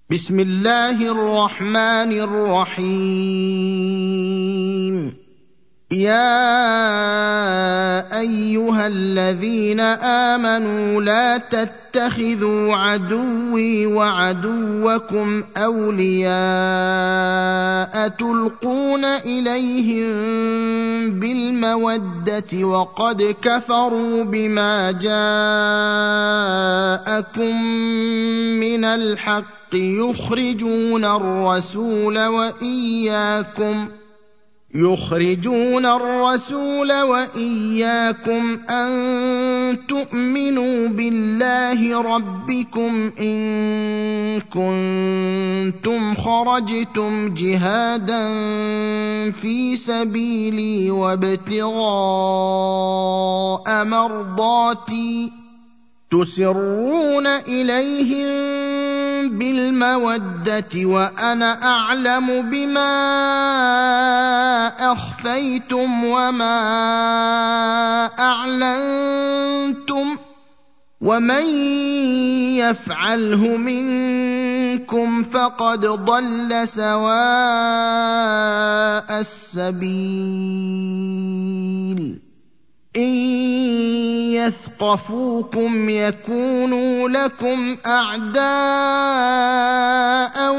بسم الله الرحمن الرحيم. يا ايها الذين امنوا لا تتخذوا عدوي وعدوكم اولياء تلقون اليهم بالموده وقد كفروا بما جاءكم من الحق يخرجون الرسول وإياكم أن تؤمنوا بالله ربكم إن كنتم خرجتم جهادا في سبيلي وابتغاء مرضاتي تسرون إليهم بالمودة وأنا أعلم بما أخفيتم وما أعلنتم ومن يفعله منكم فقد ضل سواء السبيل. إن يثقفوكم يكونوا لكم أعداء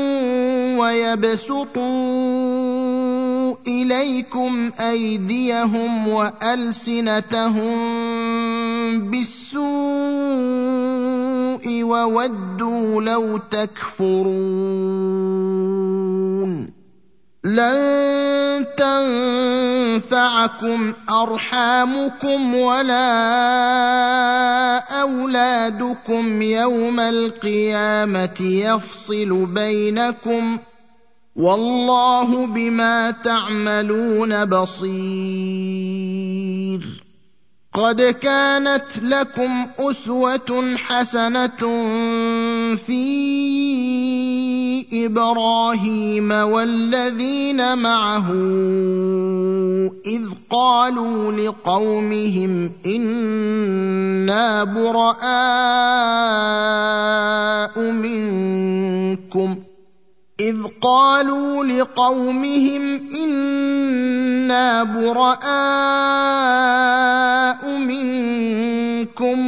ويبسطوا إليكم أيديهم وألسنتهم بالسوء وودوا لو تكفرون. لن تنفعكم أرحامكم ولا أولادكم يوم القيامة يفصل بينكم والله بما تعملون بصير. قد كانت لكم أسوة حسنة في إبراهيم والذين معه إذ قالوا لقومهم إنا براء منكم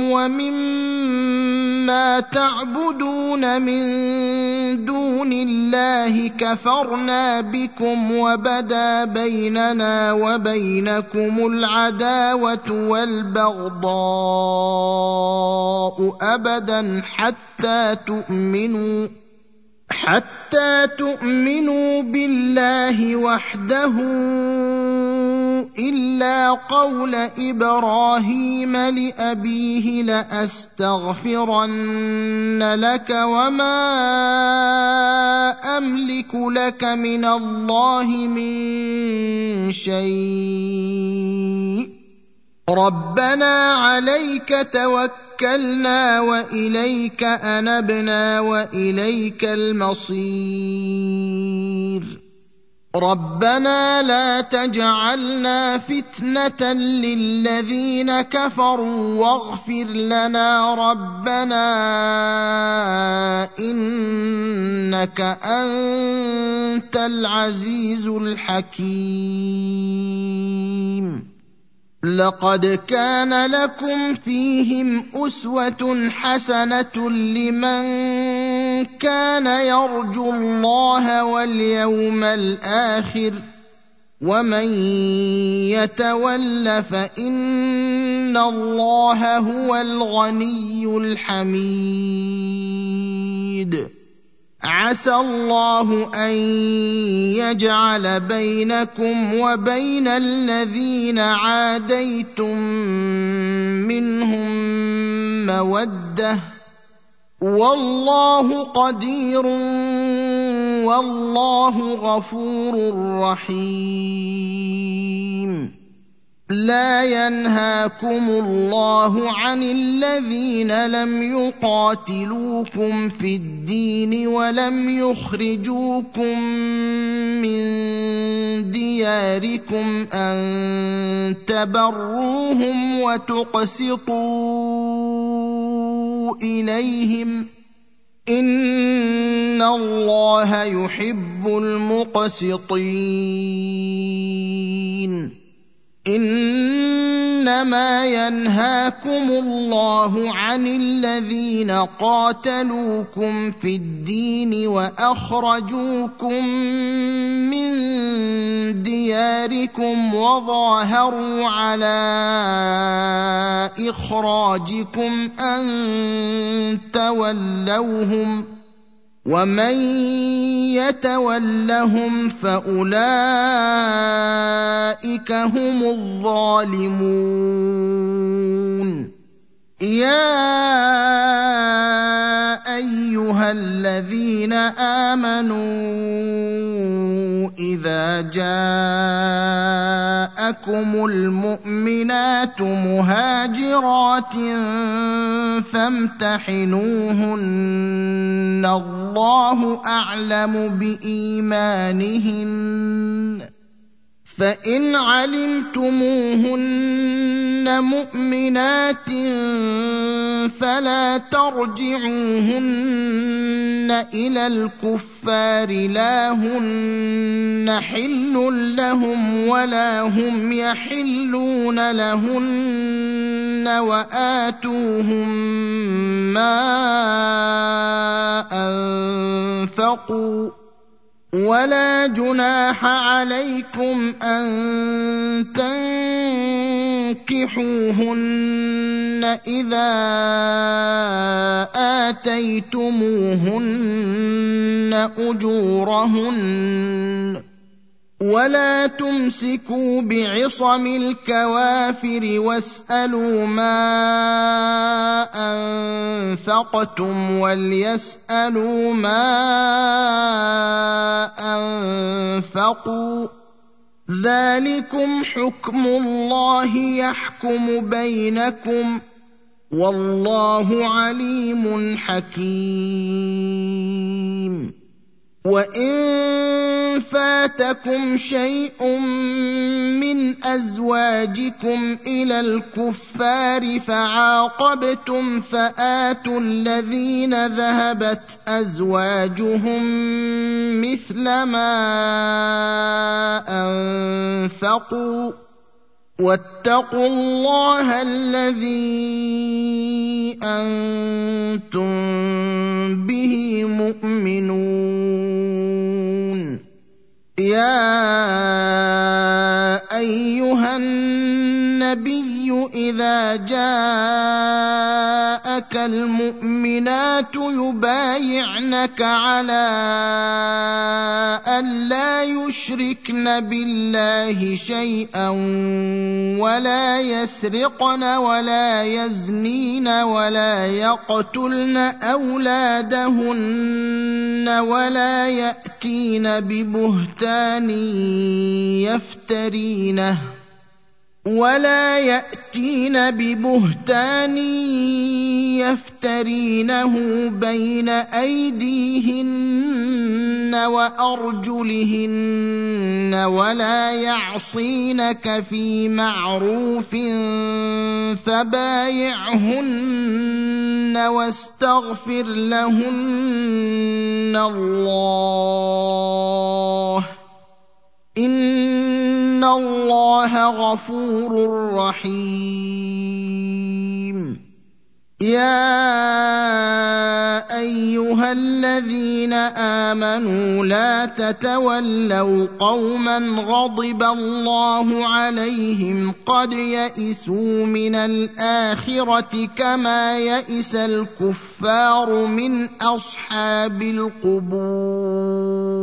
ومما تعبدون من دون الله كفرنا بكم وبدا بيننا وبينكم العداوة والبغضاء أبدا حتى تؤمنوا بالله وحده إلا قول إبراهيم لأبيه لأستغفرن لك وما أملك لك من الله من شيء ربنا عليك توكلنا وإليك أنبنا وإليك المصير. ربنا لا تجعلنا فتنة للذين كفروا واغفر لنا ربنا إنك أنت العزيز الحكيم. لقد كان لكم فيهم أسوة حسنة لمن كان يرجو الله واليوم الآخر ومن يتول فإن الله هو الغني الحميد. عسى الله أن يجعل بينكم وبين الذين عاديتم منهم مودة والله قدير والله غفور رحيم. لا ينهاكم الله عن الذين لم يقاتلوكم في الدين ولم يخرجوكم من دياركم أن تبروهم وتقسطوا إليهم إن الله يحب المقسطين. إنما ينهاكم الله عن الذين قاتلوكم في الدين وأخرجوكم من دياركم وظاهروا على إخراجكم أن تولوهم، ومن يتولهم فأولئك هم الظالمون. يا أيها الذين آمنوا إذا جاءكم المؤمنات مهاجرات فامتحنوهن الله أعلم بإيمانهن، فإن علمتموهن مؤمنات فلا ترجعوهن إلى الكفار لا هن حل لهم ولا هم يحلون لهن، وآتوهم ما أنفقوا، ولا جناح عليكم أن تنكحوهن إذا آتيتموهن أجورهن، ولا تمسكوا بعصم الكوافر واسألوا ما أنفقتم وليسألوا ما أنفقوا، ذلكم حكم الله يحكم بينكم، والله عليم حكيم. وإن فاتكم شيء من أزواجكم إلى الكفار فعاقبتم فآتوا الذين ذهبت أزواجهم مثل ما أنفقوا، واتقوا الله الذي أنتم به مؤمنون. يا أيها النبي إذا جاءك المؤمنات يبايعنك على أن لا يشركن بالله شيئا ولا يسرقن ولا يزنين ولا يقتلن أولادهن ولا يأتين ببهتان يفترينه بين أيديهن وأرجلهن ولا يعصينك في معروف فبايعهن واستغفر لهن الله، إن الله غفور رحيم. يا أيها الذين آمنوا لا تتولوا قوما غضب الله عليهم قد يئسوا من الآخرة كما يئس الكفار من أصحاب القبور.